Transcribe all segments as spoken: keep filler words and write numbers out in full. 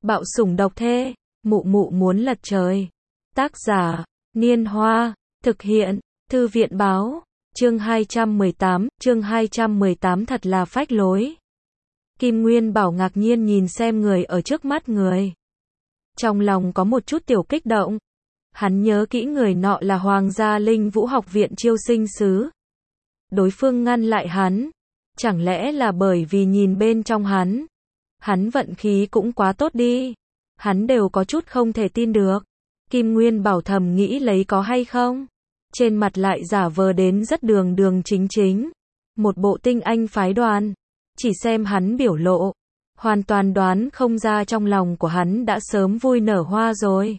Bạo sủng độc thê, mụ mụ muốn lật trời. Tác giả, Niên Hoa, thực hiện, Thư viện Báo, chương hai trăm mười tám, chương hai trăm mười tám thật là phách lối. Kim Nguyên Bảo ngạc nhiên nhìn xem người ở trước mắt người. Trong lòng có một chút tiểu kích động. Hắn nhớ kỹ người nọ là Hoàng gia Linh Vũ học viện chiêu sinh sứ. Đối phương ngăn lại hắn. Chẳng lẽ là bởi vì nhìn bên trong hắn. Hắn vận khí cũng quá tốt đi. Hắn đều có chút không thể tin được. Kim Nguyên Bảo thầm nghĩ lấy có hay không. Trên mặt lại giả vờ đến rất đường đường chính chính. Một bộ tinh anh phái đoàn. Chỉ xem hắn biểu lộ. Hoàn toàn đoán không ra trong lòng của hắn đã sớm vui nở hoa rồi.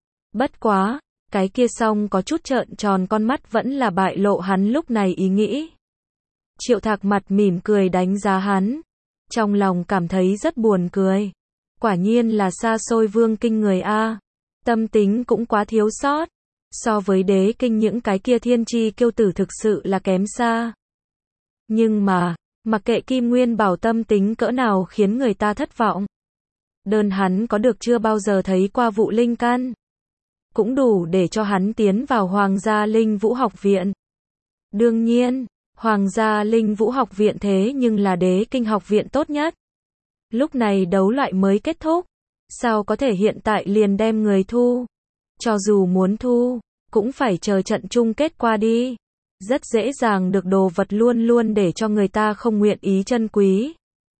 Bất quá, cái kia song có chút trợn tròn con mắt vẫn là bại lộ hắn lúc này ý nghĩ. Triệu Thạc mặt mỉm cười đánh giá hắn. Trong lòng cảm thấy rất buồn cười. Quả nhiên là xa xôi vương kinh người a. Tâm tính cũng quá thiếu sót. So với đế kinh những cái kia thiên chi kiêu tử thực sự là kém xa. Nhưng mà, mặc kệ Kim Nguyên Bảo tâm tính cỡ nào khiến người ta thất vọng. Đơn hắn có được chưa bao giờ thấy qua vụ linh căn. Cũng đủ để cho hắn tiến vào Hoàng gia Linh Vũ học viện. Đương nhiên, Hoàng gia Linh Vũ học viện thế nhưng là đế kinh học viện tốt nhất. Lúc này đấu loại mới kết thúc. Sao có thể hiện tại liền đem người thu? Cho dù muốn thu, cũng phải chờ trận chung kết qua đi. Rất dễ dàng được đồ vật luôn luôn để cho người ta không nguyện ý trân quý.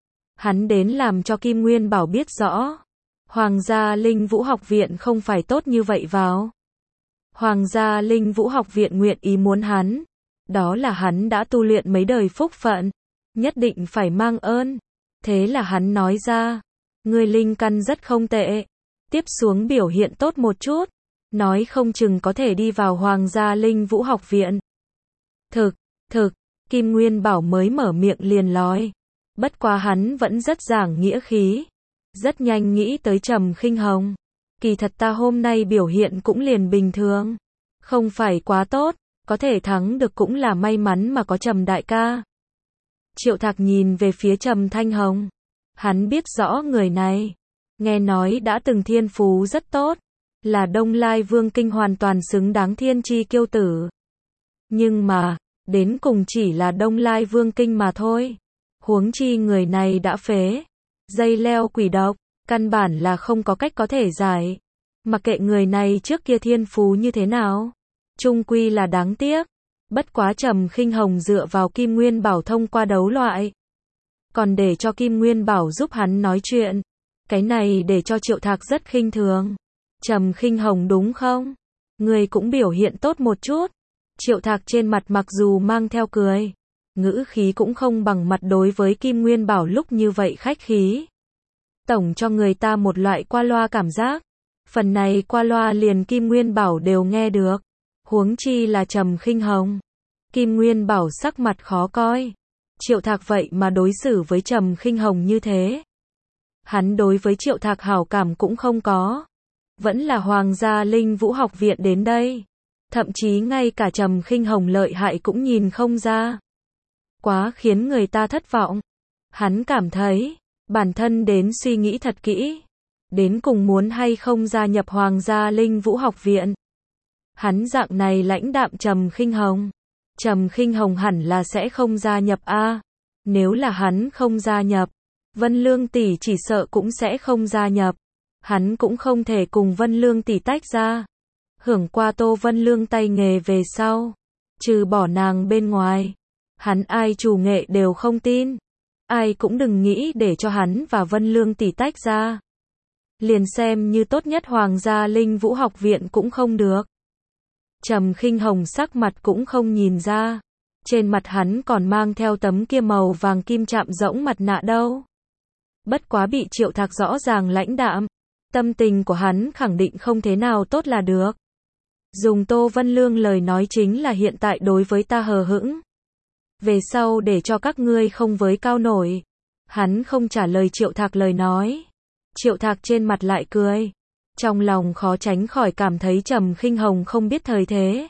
Hắn đến làm cho Kim Nguyên Bảo biết rõ. Hoàng gia Linh Vũ học viện không phải tốt như vậy vào. Hoàng gia Linh Vũ học viện nguyện ý muốn hắn. Đó là hắn đã tu luyện mấy đời phúc phận. Nhất định phải mang ơn. Thế là hắn nói ra. Người linh căn rất không tệ. Tiếp xuống biểu hiện tốt một chút. Nói không chừng có thể đi vào Hoàng gia Linh Vũ học viện. Thực, thực, Kim Nguyên Bảo mới mở miệng liền nói. Bất quá hắn vẫn rất giảng nghĩa khí. Rất nhanh nghĩ tới Trầm Khinh Hồng. Kỳ thật ta hôm nay biểu hiện cũng liền bình thường. Không phải quá tốt, có thể thắng được cũng là may mắn mà có Trầm đại ca. Triệu Thạc nhìn về phía Trầm Thanh Hồng. Hắn biết rõ người này. Nghe nói đã từng thiên phú rất tốt. Là Đông Lai Vương Kinh hoàn toàn xứng đáng thiên chi kiêu tử. Nhưng mà, đến cùng chỉ là Đông Lai Vương Kinh mà thôi. Huống chi người này đã phế. Dây leo quỷ độc, căn bản là không có cách có thể giải. Mặc kệ người này trước kia thiên phú như thế nào. Chung quy là đáng tiếc. Bất quá Trầm Khinh Hồng dựa vào Kim Nguyên Bảo thông qua đấu loại. Còn để cho Kim Nguyên Bảo giúp hắn nói chuyện. Cái này để cho Triệu Thạc rất khinh thường. Trầm Khinh Hồng đúng không? Người cũng biểu hiện tốt một chút. Triệu Thạc trên mặt mặc dù mang theo cười. Ngữ khí cũng không bằng mặt đối với Kim Nguyên Bảo lúc như vậy khách khí. Tổng cho người ta một loại qua loa cảm giác. Phần này qua loa liền Kim Nguyên Bảo đều nghe được. Huống chi là Trầm Khinh Hồng. Kim Nguyên Bảo sắc mặt khó coi. Triệu Thạc vậy mà đối xử với Trầm Khinh Hồng như thế. Hắn đối với Triệu Thạc hảo cảm cũng không có. Vẫn là Hoàng gia Linh Vũ học viện đến đây. Thậm chí ngay cả Trầm Khinh Hồng lợi hại cũng nhìn không ra. Quá khiến người ta thất vọng. Hắn cảm thấy, bản thân đến suy nghĩ thật kỹ. Đến cùng muốn hay không gia nhập Hoàng gia Linh Vũ học viện. Hắn dạng này lãnh đạm Trầm Khinh Hồng. Trầm Khinh Hồng hẳn là sẽ không gia nhập a. Nếu là hắn không gia nhập, Vân Lương tỷ chỉ sợ cũng sẽ không gia nhập. Hắn cũng không thể cùng Vân Lương tỷ tách ra. Hưởng qua Tô Vân Lương tay nghề về sau, trừ bỏ nàng bên ngoài, hắn ai chủ nghệ đều không tin. Ai cũng đừng nghĩ để cho hắn và Vân Lương tỷ tách ra. Liền xem như tốt nhất Hoàng gia Linh Vũ học viện cũng không được. Trầm Khinh Hồng sắc mặt cũng không nhìn ra. Trên mặt hắn còn mang theo tấm kia màu vàng kim chạm rỗng mặt nạ đâu. Bất quá bị Triệu Thạc rõ ràng lãnh đạm. Tâm tình của hắn khẳng định không thế nào tốt là được. Dùng Tô Vân Lương lời nói chính là hiện tại đối với ta hờ hững. Về sau để cho các ngươi không với cao nổi. Hắn không trả lời Triệu Thạc lời nói. Triệu Thạc trên mặt lại cười. Trong lòng khó tránh khỏi cảm thấy Trầm Khinh Hồng không biết thời thế.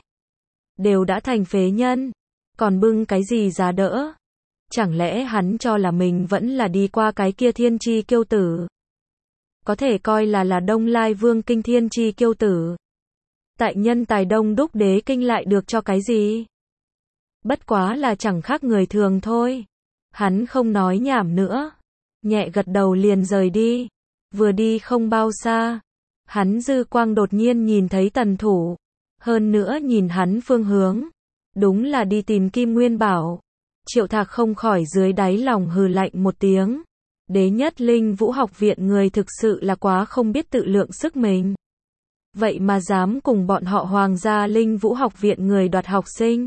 Đều đã thành phế nhân. Còn bưng cái gì giá đỡ. Chẳng lẽ hắn cho là mình vẫn là đi qua cái kia thiên chi kiêu tử. có thể coi là là Đông Lai Vương kinh thiên chi kiêu tử. Tại nhân tài đông đúc đế kinh lại được cho cái gì? Bất quá là chẳng khác người thường thôi. Hắn không nói nhảm nữa, nhẹ gật đầu liền rời đi. Vừa đi không bao xa, hắn dư quang đột nhiên nhìn thấy Tần Thủ, hơn nữa nhìn hắn phương hướng, đúng là đi tìm Kim Nguyên Bảo. Triệu Thạc không khỏi dưới đáy lòng hừ lạnh một tiếng. Đế nhất Linh Vũ học viện người thực sự là quá không biết tự lượng sức mình. Vậy mà dám cùng bọn họ Hoàng gia Linh Vũ học viện người đoạt học sinh.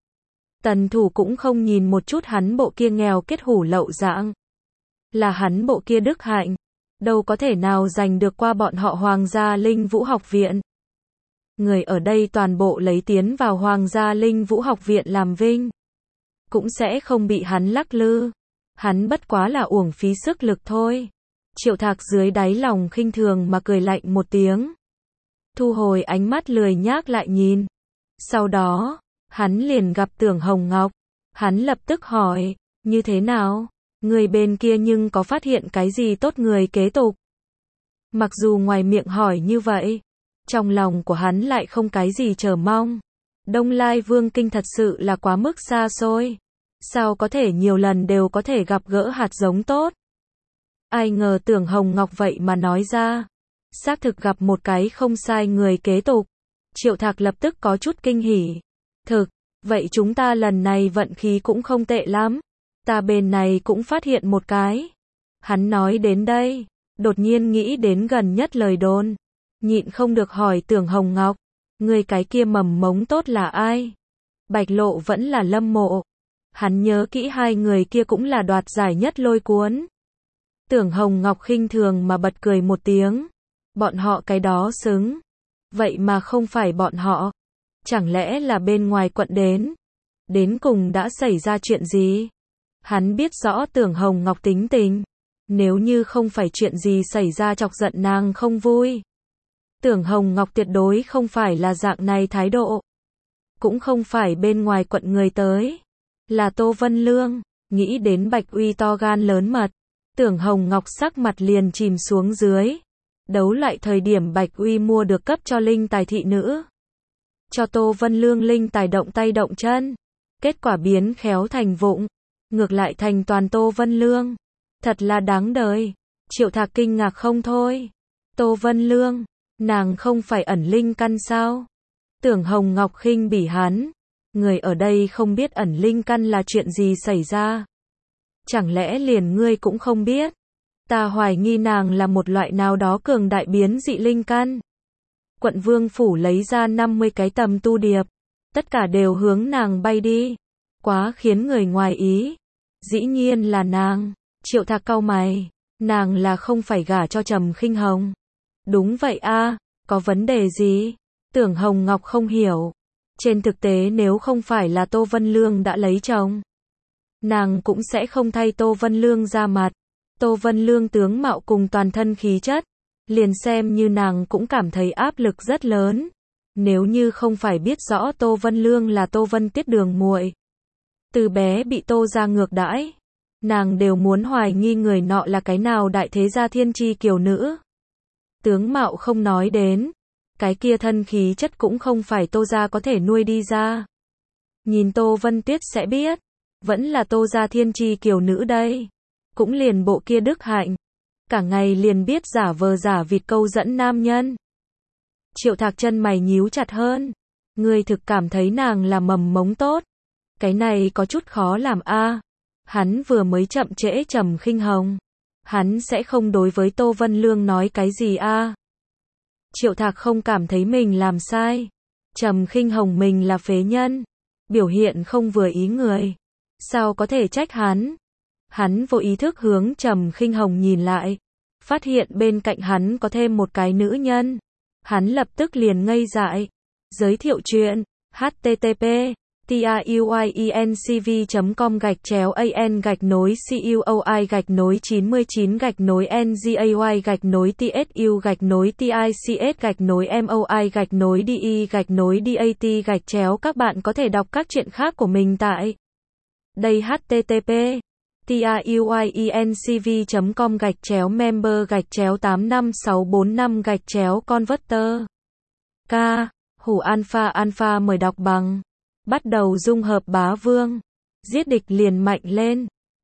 Tần Thủ cũng không nhìn một chút hắn bộ kia nghèo kết hủ lậu dạng. Là hắn bộ kia đức hạnh, đâu có thể nào giành được qua bọn họ Hoàng gia Linh Vũ học viện. Người ở đây toàn bộ lấy tiến vào Hoàng gia Linh Vũ học viện làm vinh, cũng sẽ không bị hắn lắc lư. Hắn bất quá là uổng phí sức lực thôi. Triệu Thạc dưới đáy lòng khinh thường mà cười lạnh một tiếng. Thu hồi ánh mắt lười nhác lại nhìn. Sau đó, hắn liền gặp Tưởng Hồng Ngọc. Hắn lập tức hỏi, như thế nào? Người bên kia nhưng có phát hiện cái gì tốt người kế tục? Mặc dù ngoài miệng hỏi như vậy, trong lòng của hắn lại không cái gì chờ mong. Đông Lai Vương kinh thật sự là quá mức xa xôi. Sao có thể nhiều lần đều có thể gặp gỡ hạt giống tốt? Ai ngờ Tưởng Hồng Ngọc vậy mà nói ra. Xác thực gặp một cái không sai người kế tục. Triệu Thạc lập tức có chút kinh hỉ. Thực, vậy chúng ta lần này vận khí cũng không tệ lắm. Ta bên này cũng phát hiện một cái. Hắn nói đến đây, đột nhiên nghĩ đến gần nhất lời đồn. Nhịn không được hỏi Tưởng Hồng Ngọc, người cái kia mầm mống tốt là ai? Bạch Lộ vẫn là Lâm Mộ. Hắn nhớ kỹ hai người kia cũng là đoạt giải nhất lôi cuốn. Tưởng Hồng Ngọc khinh thường mà bật cười một tiếng. Bọn họ cái đó xứng. Vậy mà không phải bọn họ. Chẳng lẽ là bên ngoài quận đến? Đến cùng đã xảy ra chuyện gì? Hắn biết rõ Tưởng Hồng Ngọc tính tình. Nếu như không phải chuyện gì xảy ra chọc giận nàng không vui. Tưởng Hồng Ngọc tuyệt đối không phải là dạng này thái độ. Cũng không phải bên ngoài quận người tới. Là Tô Vân Lương. Nghĩ đến Bạch Uy to gan lớn mật. Tưởng Hồng Ngọc sắc mặt liền chìm xuống dưới. Đấu lại thời điểm Bạch Uy mua được cấp cho linh tài thị nữ. Cho Tô Vân Lương linh tài động tay động chân. Kết quả biến khéo thành vụng. Ngược lại thành toàn Tô Vân Lương. Thật là đáng đời. Triệu Thạc kinh ngạc không thôi. Tô Vân Lương, nàng không phải ẩn linh căn sao? Tưởng Hồng Ngọc khinh bỉ hắn. Người ở đây không biết ẩn linh căn là chuyện gì xảy ra. Chẳng lẽ liền ngươi cũng không biết? Ta hoài nghi nàng là một loại nào đó cường đại biến dị linh căn. Quận Vương Phủ lấy ra năm mươi cái tầm tu điệp. Tất cả đều hướng nàng bay đi. Quá khiến người ngoài ý. Dĩ nhiên là nàng. Triệu Thạc cau mày. Nàng là không phải gả cho Trầm Khinh Hồng. Đúng vậy a, có vấn đề gì? Tưởng Hồng Ngọc không hiểu. Trên thực tế nếu không phải là Tô Vân Lương đã lấy chồng, nàng cũng sẽ không thay Tô Vân Lương ra mặt. Tô Vân Lương tướng mạo cùng toàn thân khí chất, liền xem như nàng cũng cảm thấy áp lực rất lớn. Nếu như không phải biết rõ Tô Vân Lương là Tô Vân Tiết đường muội, từ bé bị Tô gia ngược đãi, nàng đều muốn hoài nghi người nọ là cái nào đại thế gia thiên chi kiều nữ. Tướng mạo không nói đến, cái kia thân khí chất cũng không phải Tô gia có thể nuôi đi ra. Nhìn Tô Vân Tuyết sẽ biết, vẫn là Tô gia thiên chi kiều nữ đây. Cũng liền bộ kia đức hạnh, cả ngày liền biết giả vờ giả vịt câu dẫn nam nhân. Triệu Thạc chân mày nhíu chặt hơn. Ngươi thực cảm thấy nàng là mầm mống tốt? Cái này có chút khó làm a. Hắn vừa mới chậm trễ Trầm Khinh Hồng, hắn sẽ không đối với Tô Vân Lương nói cái gì a. Triệu Thạc không cảm thấy mình làm sai. Trầm Khinh Hồng mình là phế nhân, biểu hiện không vừa ý người, sao có thể trách hắn? Hắn vô ý thức hướng Trầm Khinh Hồng nhìn lại, phát hiện bên cạnh hắn có thêm một cái nữ nhân. Hắn lập tức liền ngây dại. Giới thiệu chuyện http tauincv chấm com gạch chéo an gạch nối cuoi gạch nối chín mươi chín gạch nối ngay gạch nối tsu gạch nối tics gạch nối moi gạch nối de gạch nối dat gạch chéo. Các bạn có thể đọc các chuyện khác của mình tại đây http tiuyinc chấm com gạch chéo member gạch chéo tám năm sáu bốn năm gạch chéo converter. K. Hủ alpha alpha mời đọc bằng. Bắt đầu dung hợp bá vương. Giết địch liền mạnh lên.